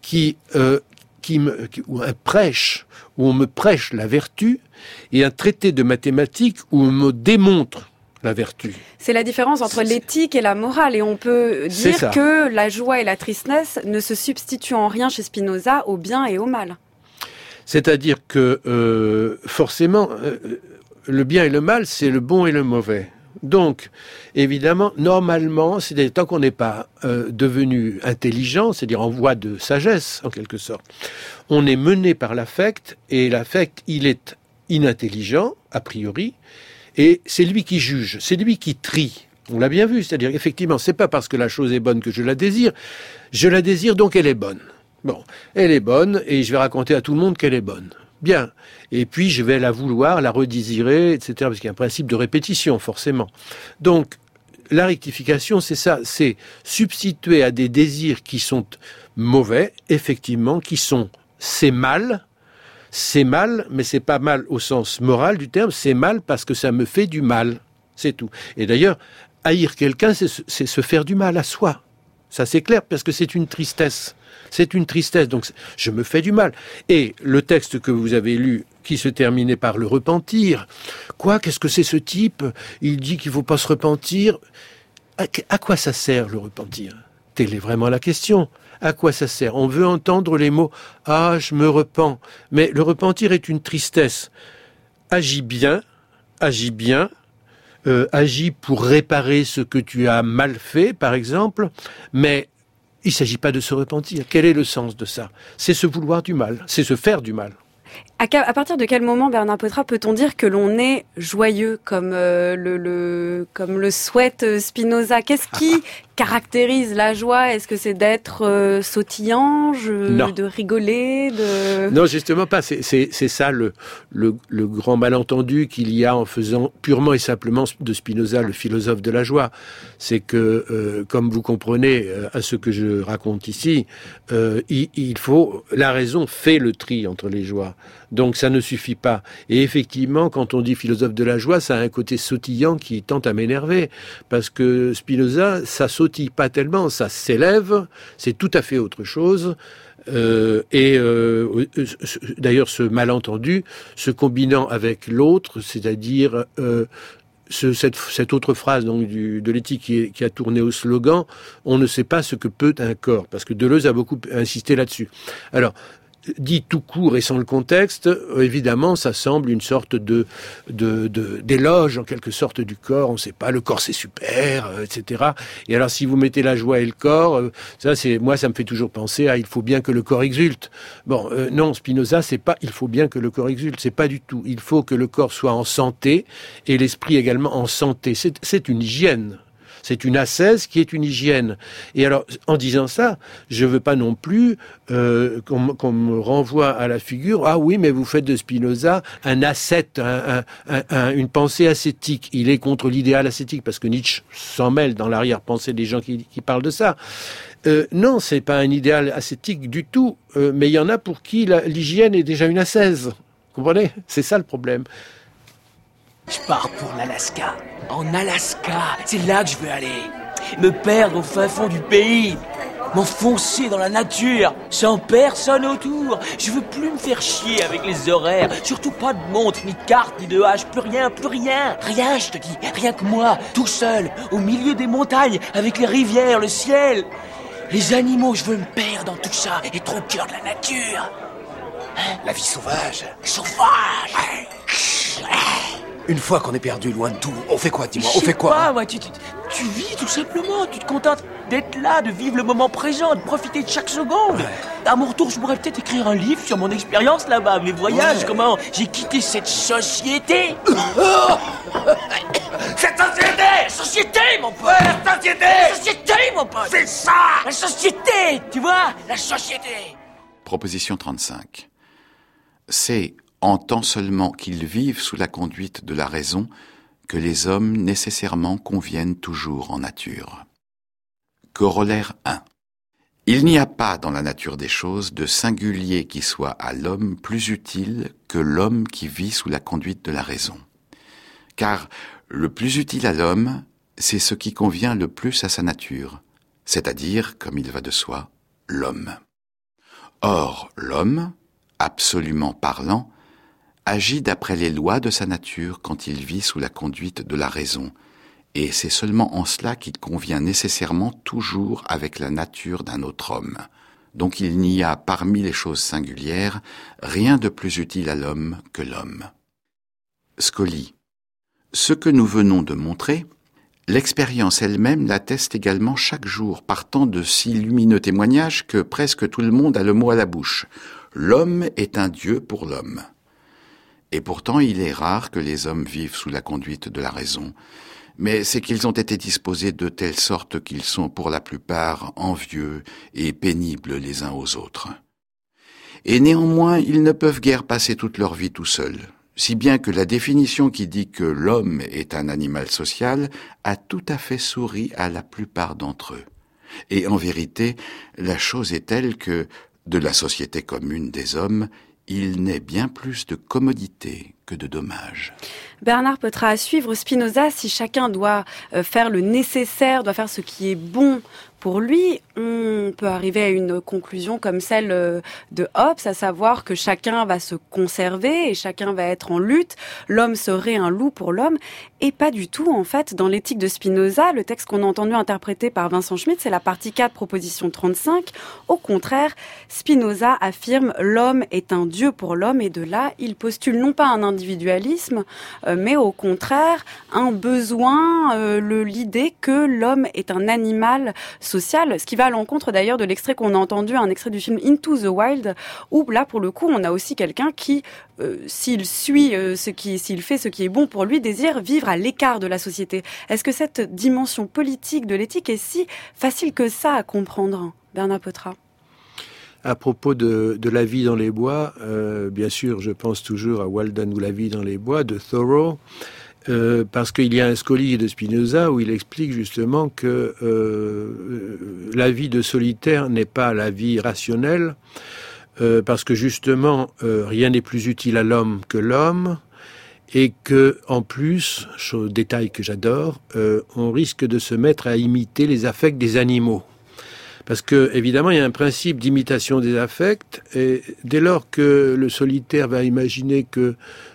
ou un prêche, où on me prêche la vertu, et un traité de mathématiques où on me démontre la vertu. C'est la différence entre l'éthique et la morale. Et on peut dire que la joie et la tristesse ne se substituent en rien chez Spinoza au bien et au mal. C'est-à-dire que, forcément, le bien et le mal, c'est le bon et le mauvais. Donc, évidemment, normalement, c'est-à-dire tant qu'on n'est pas devenu intelligent, c'est-à-dire en voie de sagesse, en quelque sorte, on est mené par l'affect, et l'affect, il est inintelligent, a priori, et c'est lui qui juge, c'est lui qui trie. On l'a bien vu, c'est-à-dire effectivement, c'est pas parce que la chose est bonne que je la désire donc elle est bonne. Bon, elle est bonne et je vais raconter à tout le monde qu'elle est bonne. Bien. Et puis je vais la vouloir, la redésirer, etc. Parce qu'il y a un principe de répétition, forcément. Donc, la rectification, c'est ça, c'est substituer à des désirs qui sont mauvais, effectivement, c'est mal, mais c'est pas mal au sens moral du terme, c'est mal parce que ça me fait du mal. C'est tout. Et d'ailleurs, haïr quelqu'un, c'est se faire du mal à soi. Ça, c'est clair, parce que c'est une tristesse. C'est une tristesse, donc je me fais du mal. Et le texte que vous avez lu, qui se terminait par le repentir, qu'est-ce que c'est ce type? Il dit qu'il ne faut pas se repentir. À quoi ça sert, le repentir? Telle est vraiment la question. À quoi ça sert? On veut entendre les mots « Ah, je me repens ». Mais le repentir est une tristesse. Agis bien, agis pour réparer ce que tu as mal fait, par exemple, mais il ne s'agit pas de se repentir. Quel est le sens de ça? C'est se vouloir du mal, c'est se faire du mal. À partir de quel moment, Bernard Potra, peut-on dire que l'on est joyeux comme le souhaite Spinoza? Qu'est-ce qui caractérise la joie? Est-ce que c'est d'être sautillant, de rigoler, Non, justement pas. C'est ça le grand malentendu qu'il y a en faisant purement et simplement de Spinoza le philosophe de la joie. C'est que, comme vous comprenez à ce que je raconte ici, la raison fait le tri entre les joies. Donc ça ne suffit pas. Et effectivement, quand on dit philosophe de la joie, ça a un côté sautillant qui tente à m'énerver. Parce que Spinoza, ça sautille pas tellement, ça s'élève, c'est tout à fait autre chose. D'ailleurs, ce malentendu, se combinant avec l'autre, c'est-à-dire cette autre phrase donc de l'éthique qui a tourné au slogan, on ne sait pas ce que peut un corps, parce que Deleuze a beaucoup insisté là-dessus. Alors, dit tout court et sans le contexte, évidemment, ça semble une sorte d'éloge, en quelque sorte, du corps. On ne sait pas, le corps c'est super, etc. Et alors, si vous mettez la joie et le corps, moi, ça me fait toujours penser à il faut bien que le corps exulte. Bon, non, Spinoza, c'est pas il faut bien que le corps exulte, c'est pas du tout. Il faut que le corps soit en santé et l'esprit également en santé. C'est une hygiène. C'est une ascèse qui est une hygiène. Et alors, en disant ça, je veux pas non plus qu'on me renvoie à la figure. Ah oui, mais vous faites de Spinoza un ascète, une pensée ascétique. Il est contre l'idéal ascétique parce que Nietzsche s'en mêle dans l'arrière-pensée des gens qui parlent de ça. Non, c'est pas un idéal ascétique du tout. Mais il y en a pour qui l'hygiène est déjà une ascèse. Vous comprenez ? C'est ça le problème. Je pars pour l'Alaska. En Alaska, c'est là que je veux aller. Me perdre au fin fond du pays. M'enfoncer dans la nature, sans personne autour. Je veux plus me faire chier avec les horaires. Surtout pas de montre, ni de carte, ni de hache. Plus rien, plus rien. Rien, je te dis. Rien que moi, tout seul, au milieu des montagnes, avec les rivières, le ciel. Les animaux, je veux me perdre dans tout ça. Être au cœur de la nature. Hein? La vie sauvage. Sauvage. Une fois qu'on est perdu loin de tout, on fait quoi, dis-moi? Je On fait quoi? sais pas, moi, tu vis tout simplement. Tu te contentes d'être là, de vivre le moment présent, de profiter de chaque seconde. Ouais. À mon retour, je pourrais peut-être écrire un livre sur mon expérience là-bas, mes voyages, comment j'ai quitté cette société. Cette société! La société, mon pote! La société! La société, mon pote! C'est ça! La société, tu vois? La société! Proposition 35. C'est en tant seulement qu'ils vivent sous la conduite de la raison que les hommes nécessairement conviennent toujours en nature. Corollaire 1. Il n'y a pas dans la nature des choses de singulier qui soit à l'homme plus utile que l'homme qui vit sous la conduite de la raison. Car le plus utile à l'homme, c'est ce qui convient le plus à sa nature, c'est-à-dire, comme il va de soi, l'homme. Or, l'homme, absolument parlant, agit d'après les lois de sa nature quand il vit sous la conduite de la raison, et c'est seulement en cela qu'il convient nécessairement toujours avec la nature d'un autre homme. Donc il n'y a parmi les choses singulières rien de plus utile à l'homme que l'homme. Scoli. Ce que nous venons de montrer, l'expérience elle-même l'atteste également chaque jour, partant de si lumineux témoignages que presque tout le monde a le mot à la bouche. L'homme est un Dieu pour l'homme. Et pourtant, il est rare que les hommes vivent sous la conduite de la raison, mais c'est qu'ils ont été disposés de telle sorte qu'ils sont pour la plupart envieux et pénibles les uns aux autres. Et néanmoins, ils ne peuvent guère passer toute leur vie tout seuls, si bien que la définition qui dit que l'homme est un animal social a tout à fait souri à la plupart d'entre eux. Et en vérité, la chose est telle que, de la société commune des hommes, il n'est bien plus de commodité que de dommage. Bernard Peutrat, à suivre Spinoza, si chacun doit faire le nécessaire, doit faire ce qui est bon pour lui, on peut arriver à une conclusion comme celle de Hobbes, à savoir que chacun va se conserver et chacun va être en lutte. L'homme serait un loup pour l'homme. Et pas du tout, en fait, dans l'éthique de Spinoza, le texte qu'on a entendu interpréter par Vincent Schmitt, c'est la partie 4, proposition 35. Au contraire, Spinoza affirme l'homme est un dieu pour l'homme, et de là, il postule non pas un individualisme, mais au contraire, un besoin, l'idée que l'homme est un animal social, ce qui va à l'encontre d'ailleurs de l'extrait qu'on a entendu, un extrait du film Into the Wild, où là, pour le coup, on a aussi quelqu'un qui, s'il fait ce qui est bon pour lui, désire vivre à l'écart de la société. Est-ce que cette dimension politique de l'éthique est si facile que ça à comprendre, Bernard Peutrat ? À propos de la vie dans les bois, bien sûr, je pense toujours à Walden ou La vie dans les bois de Thoreau, parce qu'il y a un Scoli de Spinoza où il explique justement que la vie de solitaire n'est pas la vie rationnelle, parce que justement, rien n'est plus utile à l'homme que l'homme, et que, en plus, détail que j'adore, on risque de se mettre à imiter les affects des animaux. Parce que, évidemment, il y a un principe d'imitation des affects, et dès lors que le solitaire va imaginer que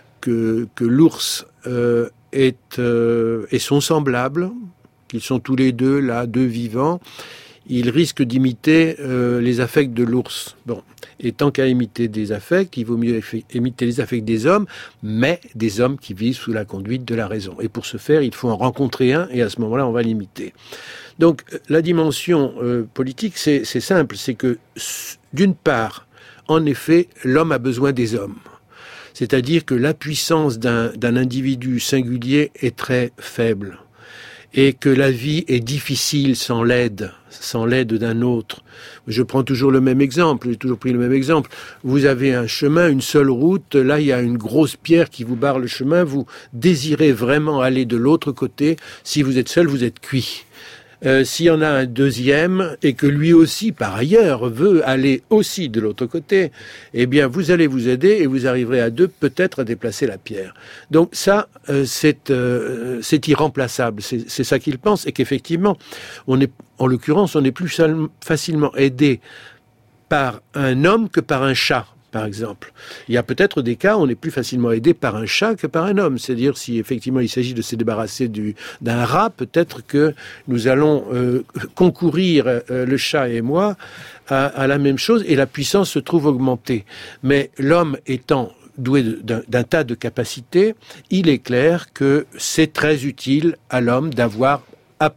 l'ours est son semblable, qu'ils sont tous les deux là, deux vivants, il risque d'imiter les affects de l'ours. Bon. Et tant qu'à imiter des affects, il vaut mieux imiter les affects des hommes, mais des hommes qui vivent sous la conduite de la raison. Et pour ce faire, il faut en rencontrer un, et à ce moment-là, on va l'imiter. Donc, la dimension politique, c'est simple, c'est que, d'une part, en effet, l'homme a besoin des hommes. C'est-à-dire que la puissance d'un individu singulier est très faible. Et que la vie est difficile sans l'aide d'un autre. Je prends toujours le même exemple, j'ai toujours pris le même exemple. Vous avez un chemin, une seule route, là il y a une grosse pierre qui vous barre le chemin, vous désirez vraiment aller de l'autre côté, si vous êtes seul, vous êtes cuit. S'il y en a un deuxième et que lui aussi, par ailleurs, veut aller aussi de l'autre côté, eh bien, vous allez vous aider et vous arriverez à deux peut-être à déplacer la pierre. Donc ça, c'est irremplaçable. C'est ça qu'il pense et qu'effectivement, en l'occurrence, on est plus facilement aidé par un homme que par un chat. Par exemple. Il y a peut-être des cas où on est plus facilement aidé par un chat que par un homme. C'est-à-dire, si effectivement il s'agit de se débarrasser d'un rat, peut-être que nous allons concourir, le chat et moi, à la même chose, et la puissance se trouve augmentée. Mais l'homme étant doué d'un tas de capacités, il est clair que c'est très utile à l'homme d'avoir à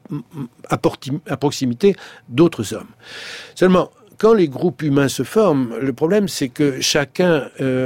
proximité d'autres hommes. Seulement, quand les groupes humains se forment, le problème c'est que chacun,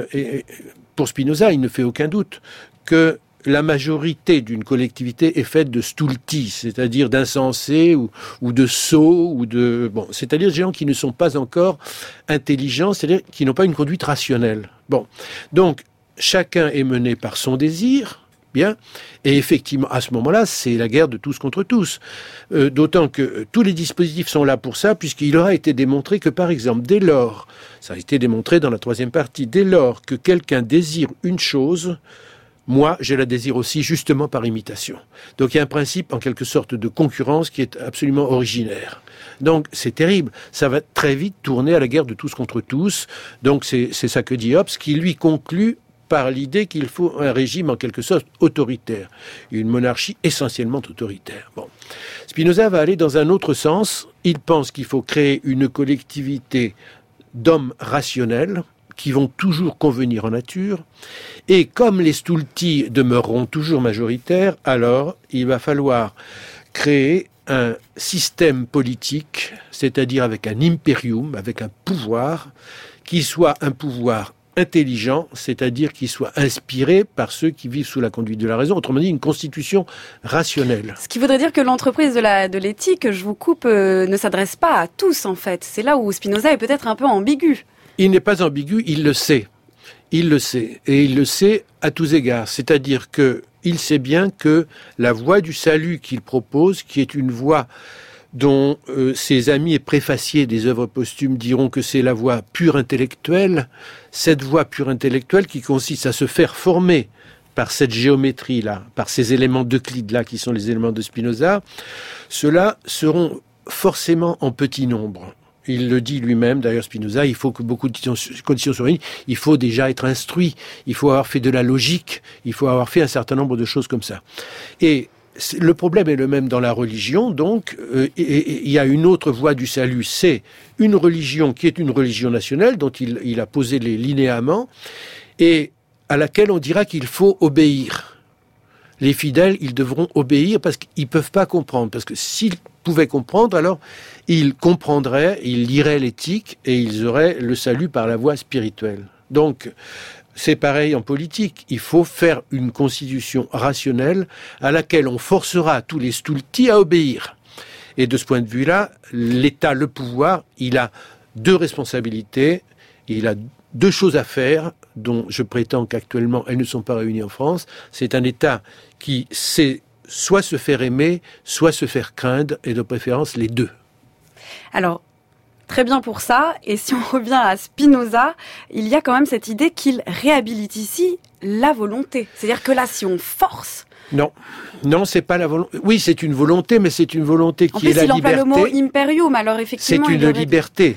pour Spinoza, il ne fait aucun doute que la majorité d'une collectivité est faite de stulti, c'est-à-dire d'insensés ou de sots, c'est-à-dire des gens qui ne sont pas encore intelligents, c'est-à-dire qui n'ont pas une conduite rationnelle. Bon, donc chacun est mené par son désir. Bien, et effectivement, à ce moment-là, c'est la guerre de tous contre tous. D'autant que tous les dispositifs sont là pour ça, puisqu'il aura été démontré que, par exemple, dès lors, ça a été démontré dans la troisième partie, dès lors que quelqu'un désire une chose, moi, je la désire aussi justement par imitation. Donc il y a un principe, en quelque sorte, de concurrence qui est absolument originaire. Donc c'est terrible, ça va très vite tourner à la guerre de tous contre tous. Donc c'est ça que dit Hobbes, qui lui conclut par l'idée qu'il faut un régime en quelque sorte autoritaire, une monarchie essentiellement autoritaire. Bon. Spinoza va aller dans un autre sens. Il pense qu'il faut créer une collectivité d'hommes rationnels qui vont toujours convenir en nature, et comme les stulti demeureront toujours majoritaires, alors il va falloir créer un système politique, c'est-à-dire avec un imperium, avec un pouvoir, qui soit un pouvoir intelligent, c'est-à-dire qui soit inspiré par ceux qui vivent sous la conduite de la raison, autrement dit une constitution rationnelle. Ce qui voudrait dire que l'entreprise de l'éthique, je vous coupe, ne s'adresse pas à tous en fait. C'est là où Spinoza est peut-être un peu ambigu. Il n'est pas ambigu, il le sait. Il le sait, et il le sait à tous égards. C'est-à-dire que il sait bien que la voie du salut qu'il propose, qui est une voie dont ses amis et préfaciers des œuvres posthumes diront que c'est la voie pure intellectuelle, cette voie pure intellectuelle qui consiste à se faire former par cette géométrie-là, par ces éléments d'Euclide-là qui sont les éléments de Spinoza, ceux-là seront forcément en petit nombre. Il le dit lui-même, d'ailleurs Spinoza, il faut que beaucoup de conditions soient réunies, il faut déjà être instruit, il faut avoir fait de la logique, il faut avoir fait un certain nombre de choses comme ça. Et le problème est le même dans la religion, donc il y a une autre voie du salut, c'est une religion qui est une religion nationale, dont il a posé les linéaments, et à laquelle on dira qu'il faut obéir. Les fidèles, ils devront obéir parce qu'ils ne peuvent pas comprendre, parce que s'ils pouvaient comprendre, alors ils comprendraient, ils liraient l'éthique et ils auraient le salut par la voie spirituelle. Donc, c'est pareil en politique. Il faut faire une constitution rationnelle à laquelle on forcera tous les stulti à obéir. Et de ce point de vue-là, l'État, le pouvoir, il a deux responsabilités, il a deux choses à faire, dont je prétends qu'actuellement elles ne sont pas réunies en France. C'est un État qui sait soit se faire aimer, soit se faire craindre, et de préférence les deux. Alors, très bien pour ça. Et si on revient à Spinoza, il y a quand même cette idée qu'il réhabilite ici la volonté. C'est-à-dire que là, si on force... Non, c'est pas la volonté. Oui, c'est une volonté, mais c'est une volonté qui est la liberté. En plus, il emploie le mot imperium, alors effectivement... C'est une liberté.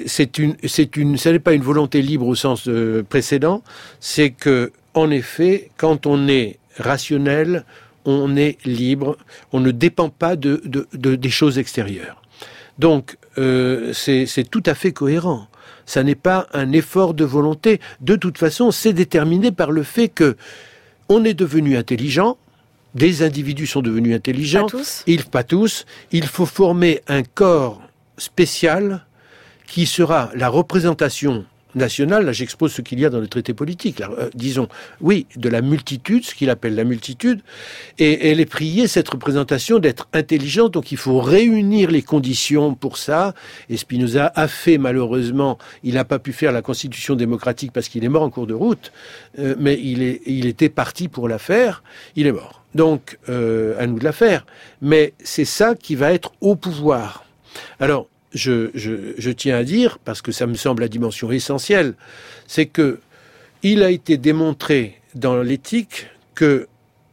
Ce n'est pas une volonté libre au sens précédent. C'est que, en effet, quand on est rationnel, on est libre. On ne dépend pas des choses extérieures. Donc, c'est tout à fait cohérent. Ça n'est pas un effort de volonté. De toute façon, c'est déterminé par le fait que on est devenu intelligent, des individus sont devenus intelligents. Pas tous. Il faut former un corps spécial qui sera la représentation nationale, là j'expose ce qu'il y a dans le traité politique, disons, oui, de la multitude, ce qu'il appelle la multitude, et elle est priée, cette représentation, d'être intelligente, donc il faut réunir les conditions pour ça, et Spinoza a fait, malheureusement, il n'a pas pu faire la constitution démocratique parce qu'il est mort en cours de route, mais il était parti pour la faire, il est mort. Donc, à nous de la faire. Mais c'est ça qui va être au pouvoir. Alors, je tiens à dire, parce que ça me semble la dimension essentielle, c'est que il a été démontré dans l'éthique que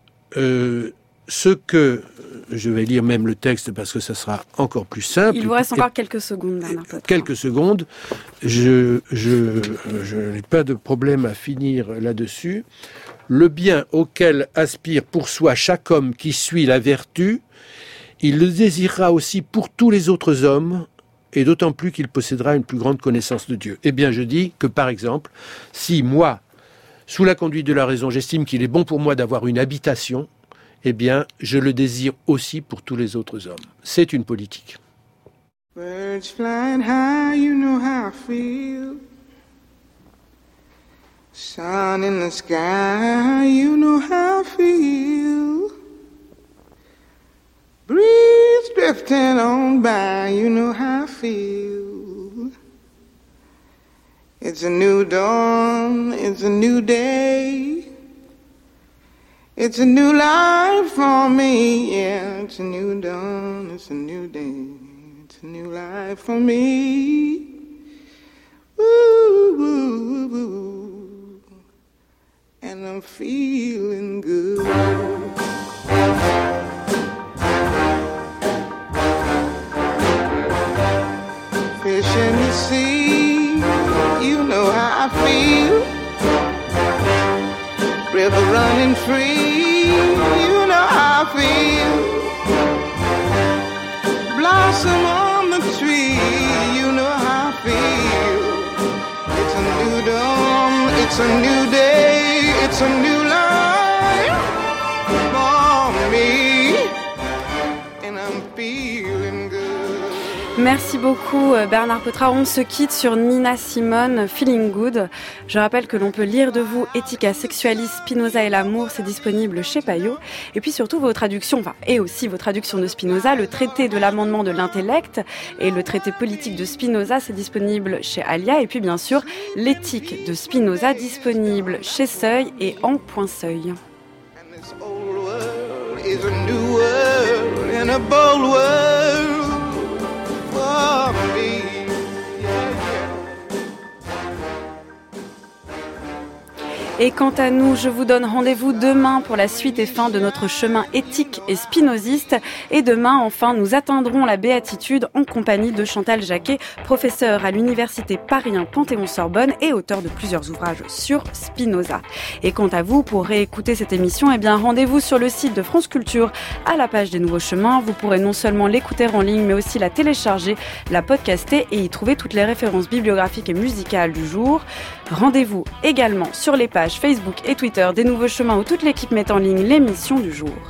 ce que... Je vais lire même le texte parce que ça sera encore plus simple. Il vous reste encore quelques secondes, Bernard Potra. Quelques secondes. Je n'ai pas de problème à finir là-dessus. Le bien auquel aspire pour soi chaque homme qui suit la vertu, il le désirera aussi pour tous les autres hommes, et d'autant plus qu'il possédera une plus grande connaissance de Dieu. Eh bien, je dis que, par exemple, si moi, sous la conduite de la raison, j'estime qu'il est bon pour moi d'avoir une habitation, eh bien, je le désire aussi pour tous les autres hommes. C'est une politique. Birds flying high, you know how I feel. Sun in the sky, you know how I feel. Breeze drifting on by, you know how I feel. It's a new dawn, it's a new day. It's a new life for me, yeah. It's a new dawn, it's a new day. It's a new life for me. Ooh, ooh, ooh. And I'm feeling good. Fish in the sea, you know how I feel. River running free, you know how I feel. Blossom on the tree, you know how I feel. It's a new dawn, it's a new day, it's a new life for me. And I'm feeling good. Merci beaucoup Bernard Potra. On se quitte sur Nina Simone, Feeling Good. Je rappelle que l'on peut lire de vous Ethica Sexualis, Spinoza et l'amour, c'est disponible chez Payot. Et puis surtout vos traductions, et aussi vos traductions de Spinoza, le traité de l'amendement de l'intellect et le traité politique de Spinoza, c'est disponible chez Alia. Et puis bien sûr, l'éthique de Spinoza, disponible chez Seuil et en Point Seuil. Et quant à nous, je vous donne rendez-vous demain pour la suite et fin de notre chemin éthique et spinoziste. Et demain, enfin, nous atteindrons la béatitude en compagnie de Chantal Jacquet, professeure à l'université Paris 1 Panthéon-Sorbonne et auteur de plusieurs ouvrages sur Spinoza. Et quant à vous, pour réécouter cette émission, eh bien, rendez-vous sur le site de France Culture à la page des Nouveaux Chemins. Vous pourrez non seulement l'écouter en ligne, mais aussi la télécharger, la podcaster et y trouver toutes les références bibliographiques et musicales du jour. Rendez-vous également sur les pages Facebook et Twitter des Nouveaux Chemins où toute l'équipe met en ligne l'émission du jour.